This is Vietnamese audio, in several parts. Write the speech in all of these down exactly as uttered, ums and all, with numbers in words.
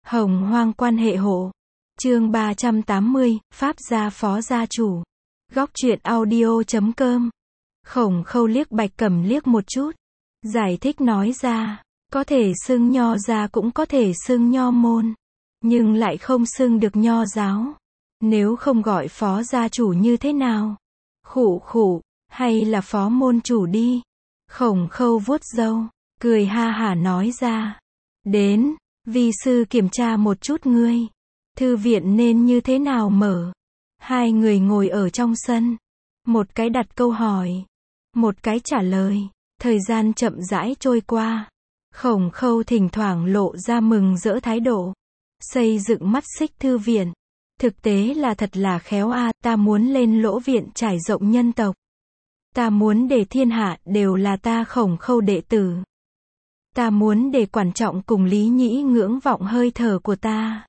Hồng hoang quan hệ hộ. Chương ba trăm tám mươi, Pháp gia phó gia chủ. Góc truyện audio chấm com. Khổng Khâu liếc Bạch Cẩm liếc một chút. Giải thích nói ra, có thể xưng nho gia cũng có thể xưng nho môn. Nhưng lại không xưng được nho giáo. Nếu không gọi phó gia chủ như thế nào? Khụ khụ, hay là phó môn chủ đi. Khổng Khâu vuốt râu, cười ha hả nói ra. Đến, vi sư kiểm tra một chút ngươi. Thư viện nên như thế nào mở? Hai người ngồi ở trong sân. Một cái đặt câu hỏi. Một cái trả lời. Thời gian chậm rãi trôi qua. Khổng Khâu thỉnh thoảng lộ ra mừng rỡ thái độ. Xây dựng mắt xích thư viện. Thực tế là thật là khéo a, ta muốn lên lỗ viện trải rộng nhân tộc. Ta muốn để thiên hạ đều là ta Khổng Khâu đệ tử. Ta muốn để Quản Trọng cùng Lý Nhĩ ngưỡng vọng hơi thở của ta.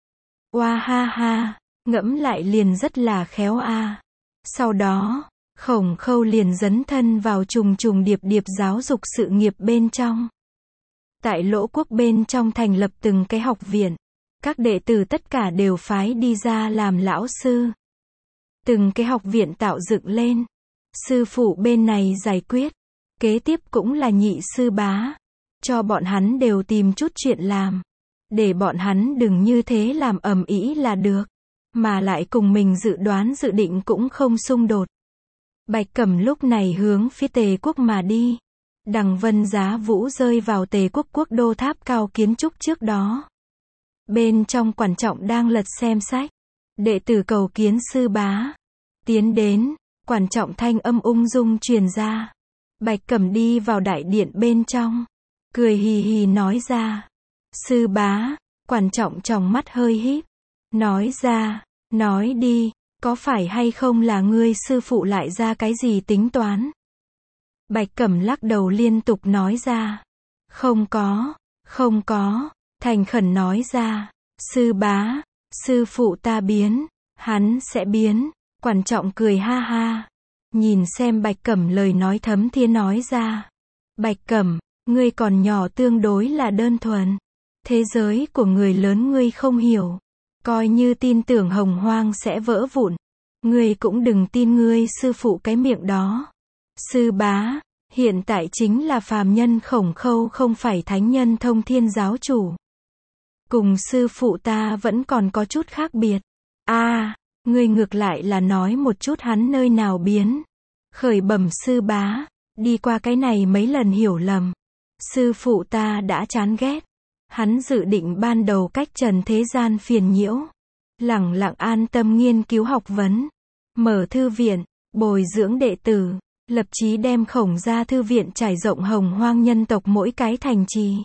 Oa ha ha, ngẫm lại liền rất là khéo a. Sau đó, Khổng Khâu liền dấn thân vào trùng trùng điệp điệp giáo dục sự nghiệp bên trong. Tại Lỗ Quốc bên trong thành lập từng cái học viện. Các đệ tử tất cả đều phái đi ra làm lão sư. Từng cái học viện tạo dựng lên. Sư phụ bên này giải quyết. Kế tiếp cũng là nhị sư bá. Cho bọn hắn đều tìm chút chuyện làm. Để bọn hắn đừng như thế làm ầm ĩ là được. Mà lại cùng mình dự đoán dự định cũng không xung đột. Bạch Cẩm lúc này hướng phía Tề Quốc mà đi. Đằng Vân Giá Vũ rơi vào Tề Quốc quốc đô tháp cao kiến trúc trước đó. Bên trong Quản Trọng đang lật xem sách. Đệ tử cầu kiến sư bá. Tiến đến, Quản Trọng thanh âm ung dung truyền ra. Bạch Cẩm đi vào đại điện bên trong. Cười hì hì nói ra. Sư bá, Quản Trọng tròng mắt hơi híp. Nói ra, nói đi, có phải hay không là ngươi sư phụ lại ra cái gì tính toán? Bạch Cẩm lắc đầu liên tục nói ra. Không có, không có, thành khẩn nói ra. Sư bá, sư phụ ta biến, hắn sẽ biến. Quản Trọng cười ha ha. Nhìn xem Bạch Cẩm lời nói thấm thía nói ra. Bạch Cẩm, ngươi còn nhỏ tương đối là đơn thuần. Thế giới của người lớn ngươi không hiểu. Coi như tin tưởng hồng hoang sẽ vỡ vụn. Ngươi cũng đừng tin ngươi sư phụ cái miệng đó. Sư bá, hiện tại chính là phàm nhân Khổng Khâu không phải thánh nhân thông thiên giáo chủ. Cùng sư phụ ta vẫn còn có chút khác biệt. A, à, ngươi ngược lại là nói một chút hắn nơi nào biến. Khởi bẩm sư bá, đi qua cái này mấy lần hiểu lầm. Sư phụ ta đã chán ghét. Hắn dự định ban đầu cách trần thế gian phiền nhiễu. Lẳng lặng an tâm nghiên cứu học vấn. Mở thư viện, bồi dưỡng đệ tử. Lập chí đem Khổng gia thư viện trải rộng hồng hoang nhân tộc mỗi cái thành trì.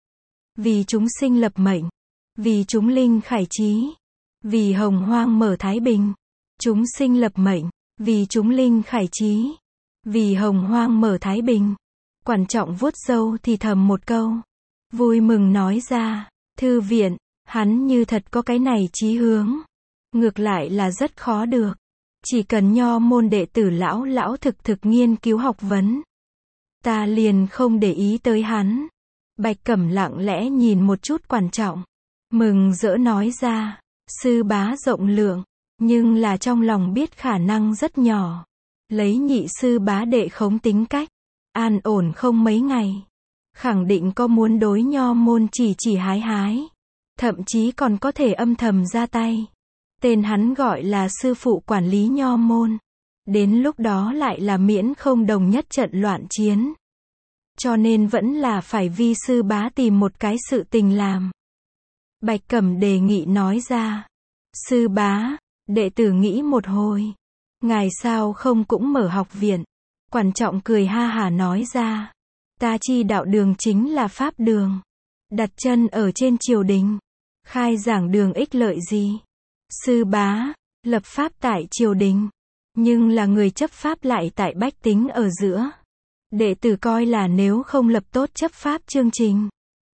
Vì chúng sinh lập mệnh. Vì chúng linh khải trí. Vì hồng hoang mở thái bình. Chúng sinh lập mệnh. Vì chúng linh khải trí. Vì hồng hoang mở thái bình. Quản Trọng vuốt râu thì thầm một câu. Vui mừng nói ra. Thư viện, hắn như thật có cái này chí hướng. Ngược lại là rất khó được. Chỉ cần nho môn đệ tử lão lão thực thực nghiên cứu học vấn. Ta liền không để ý tới hắn. Bạch Cẩm lặng lẽ nhìn một chút Quản Trọng. Mừng rỡ nói ra. Sư bá rộng lượng. Nhưng là trong lòng biết khả năng rất nhỏ. Lấy nhị sư bá đệ khống tính cách. An ổn không mấy ngày. Khẳng định có muốn đối nho môn chỉ chỉ hái hái. Thậm chí còn có thể âm thầm ra tay. Tên hắn gọi là sư phụ quản lý nho môn. Đến lúc đó lại là miễn không đồng nhất trận loạn chiến. Cho nên vẫn là phải vi sư bá tìm một cái sự tình làm. Bạch Cẩm đề nghị nói ra. Sư bá, đệ tử nghĩ một hồi. Ngài sao không cũng mở học viện. Quản Trọng cười ha hả nói ra. Ta chi đạo đường chính là pháp đường. Đặt chân ở trên triều đình. Khai giảng đường ích lợi gì? Sư bá, lập pháp tại triều đình. Nhưng là người chấp pháp lại tại bách tính ở giữa. Đệ tử coi là nếu không lập tốt chấp pháp chương trình.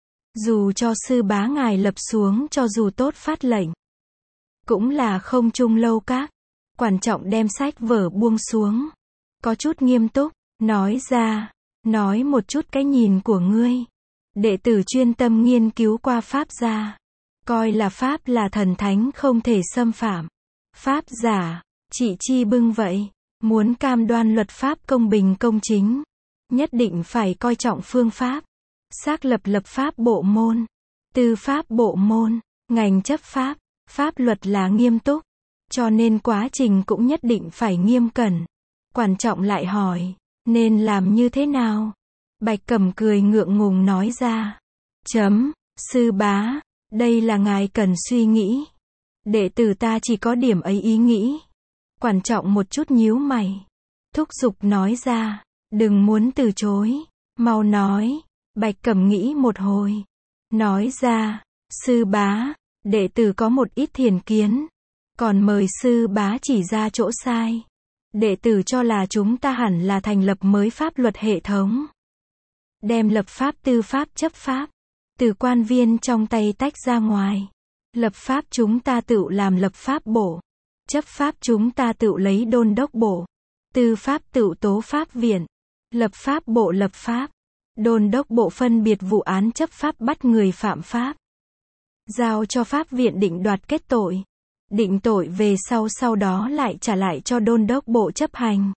Dù cho sư bá ngài lập xuống cho dù tốt phát lệnh. Cũng là không trung lâu các. Quản Trọng đem sách vở buông xuống. Có chút nghiêm túc, nói ra. Nói một chút cái nhìn của ngươi. Đệ tử chuyên tâm nghiên cứu qua pháp gia. coi là pháp là thần thánh không thể xâm phạm. Pháp giả, trị chi bưng vậy, muốn cam đoan luật pháp công bình công chính, nhất định phải coi trọng phương pháp. Xác lập lập pháp bộ môn, tư pháp bộ môn, ngành chấp pháp, pháp luật là nghiêm túc, cho nên quá trình cũng nhất định phải nghiêm cẩn. Quan trọng lại hỏi, nên làm như thế nào? Bạch Cẩm cười ngượng ngùng nói ra. Chấm, sư bá, đây là ngài cần suy nghĩ. Đệ tử ta chỉ có điểm ấy ý nghĩ. Quan trọng một chút nhíu mày. Thúc giục nói ra, đừng muốn từ chối, mau nói. Bạch Cẩm nghĩ một hồi, nói ra, sư bá, đệ tử có một ít thiền kiến, còn mời sư bá chỉ ra chỗ sai. Đệ tử cho là chúng ta hẳn là thành lập mới pháp luật hệ thống. Đem lập pháp tư pháp chấp pháp, từ quan viên trong tay tách ra ngoài. Lập pháp chúng ta tự làm lập pháp bộ. Chấp pháp chúng ta tự lấy đôn đốc bộ. Tư pháp tự tố pháp viện. Lập pháp bộ lập pháp. Đôn đốc bộ phân biệt vụ án chấp pháp bắt người phạm pháp. Giao cho pháp viện định đoạt kết tội. Định tội về sau sau đó lại trả lại cho đôn đốc bộ chấp hành.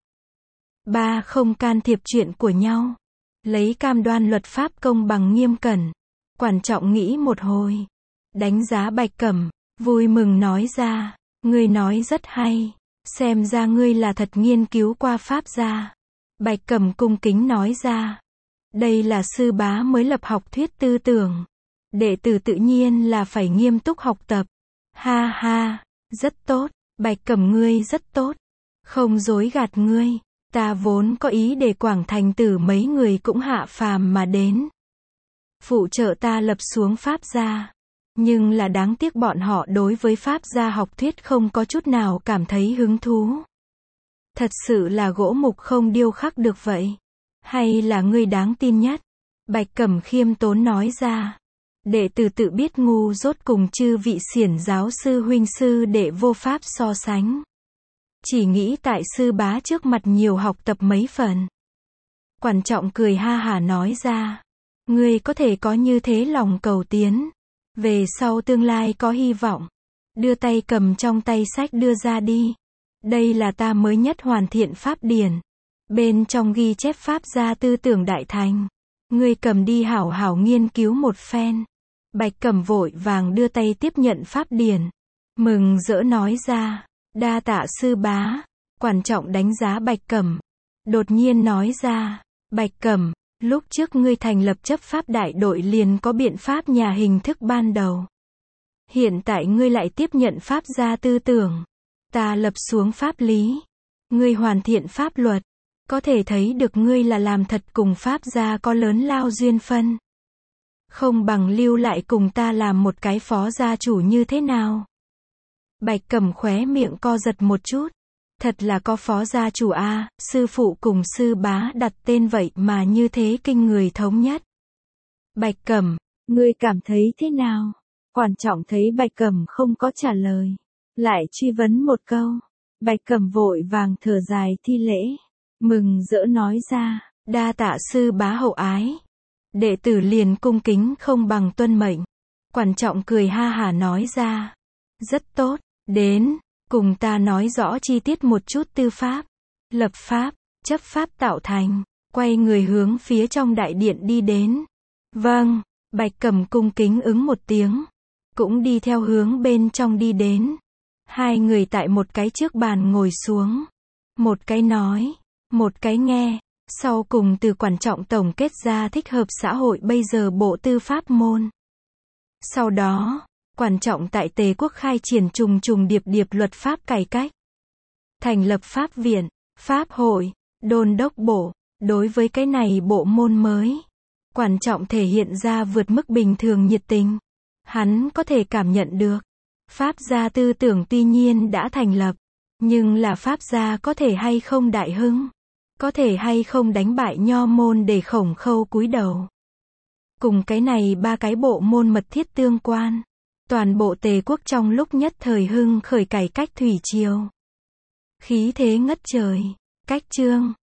Ba không can thiệp chuyện của nhau. Lấy cam đoan luật pháp công bằng nghiêm cẩn. Quan trọng nghĩ một hồi. Đánh giá Bạch Cẩm, vui mừng nói ra, ngươi nói rất hay, xem ra ngươi là thật nghiên cứu qua pháp gia. Bạch Cẩm cung kính nói ra, đây là sư bá mới lập học thuyết tư tưởng. Đệ tử tự nhiên là phải nghiêm túc học tập. Ha ha, rất tốt, Bạch Cẩm ngươi rất tốt. Không dối gạt ngươi, ta vốn có ý để Quảng Thành Tử mấy người cũng hạ phàm mà đến. Phụ trợ ta lập xuống pháp gia. Nhưng là đáng tiếc bọn họ đối với pháp gia học thuyết không có chút nào cảm thấy hứng thú. Thật sự là gỗ mục không điêu khắc được vậy. Hay là ngươi đáng tin nhất? Bạch Cẩm khiêm tốn nói ra. Đệ tử tự biết ngu dốt cùng chư vị xiển giáo sư huynh sư đệ vô pháp so sánh. Chỉ nghĩ tại sư bá trước mặt nhiều học tập mấy phần. Quan trọng cười ha hả nói ra. Ngươi có thể có như thế lòng cầu tiến. Về sau tương lai có hy vọng. Đưa tay cầm trong tay sách đưa ra đi. Đây là ta mới nhất hoàn thiện pháp điển. Bên trong ghi chép pháp gia tư tưởng đại thành. Ngươi cầm đi hảo hảo nghiên cứu một phen. Bạch Cẩm vội vàng đưa tay tiếp nhận pháp điển. Mừng rỡ nói ra. Đa tạ sư bá. Quan trọng đánh giá Bạch Cẩm. Đột nhiên nói ra. Bạch Cẩm, lúc trước ngươi thành lập chấp pháp đại đội liền có biện pháp nhà hình thức ban đầu. Hiện tại ngươi lại tiếp nhận pháp gia tư tưởng. Ta lập xuống pháp lý. Ngươi hoàn thiện pháp luật. Có thể thấy được ngươi là làm thật cùng pháp gia có lớn lao duyên phân. Không bằng lưu lại cùng ta làm một cái phó gia chủ như thế nào? Bạch Cẩm khóe miệng co giật một chút. Thật là có phó gia chủ a, à, sư phụ cùng sư bá đặt tên vậy mà như thế kinh người thống nhất. Bạch Cẩm, ngươi cảm thấy thế nào? Quan trọng thấy Bạch Cẩm không có trả lời. Lại truy vấn một câu. Bạch Cẩm vội vàng thở dài thi lễ. Mừng rỡ nói ra, đa tạ sư bá hậu ái. Đệ tử liền cung kính không bằng tuân mệnh. Quan trọng cười ha hả nói ra. Rất tốt, đến. Cùng ta nói rõ chi tiết một chút tư pháp, lập pháp, chấp pháp tạo thành, quay người hướng phía trong đại điện đi đến. Vâng, Bạch Cẩm cung kính ứng một tiếng, cũng đi theo hướng bên trong đi đến. Hai người tại một cái trước bàn ngồi xuống, một cái nói, một cái nghe, sau cùng từ quan trọng tổng kết ra thích hợp xã hội bây giờ bộ tư pháp môn. Sau đó, quan trọng tại Tề quốc khai triển trùng trùng điệp điệp luật pháp cải cách. Thành lập pháp viện, pháp hội, đôn đốc bộ. Đối với cái này bộ môn mới, quan trọng thể hiện ra vượt mức bình thường nhiệt tình. Hắn có thể cảm nhận được. Pháp gia tư tưởng tuy nhiên đã thành lập. Nhưng là pháp gia có thể hay không đại hưng. Có thể hay không đánh bại nho môn để khổng khâu cúi đầu. Cùng cái này ba cái bộ môn mật thiết tương quan. Toàn bộ Tề quốc trong lúc nhất thời hưng khởi cải cách thủy triều. Khí thế ngất trời. Cách chương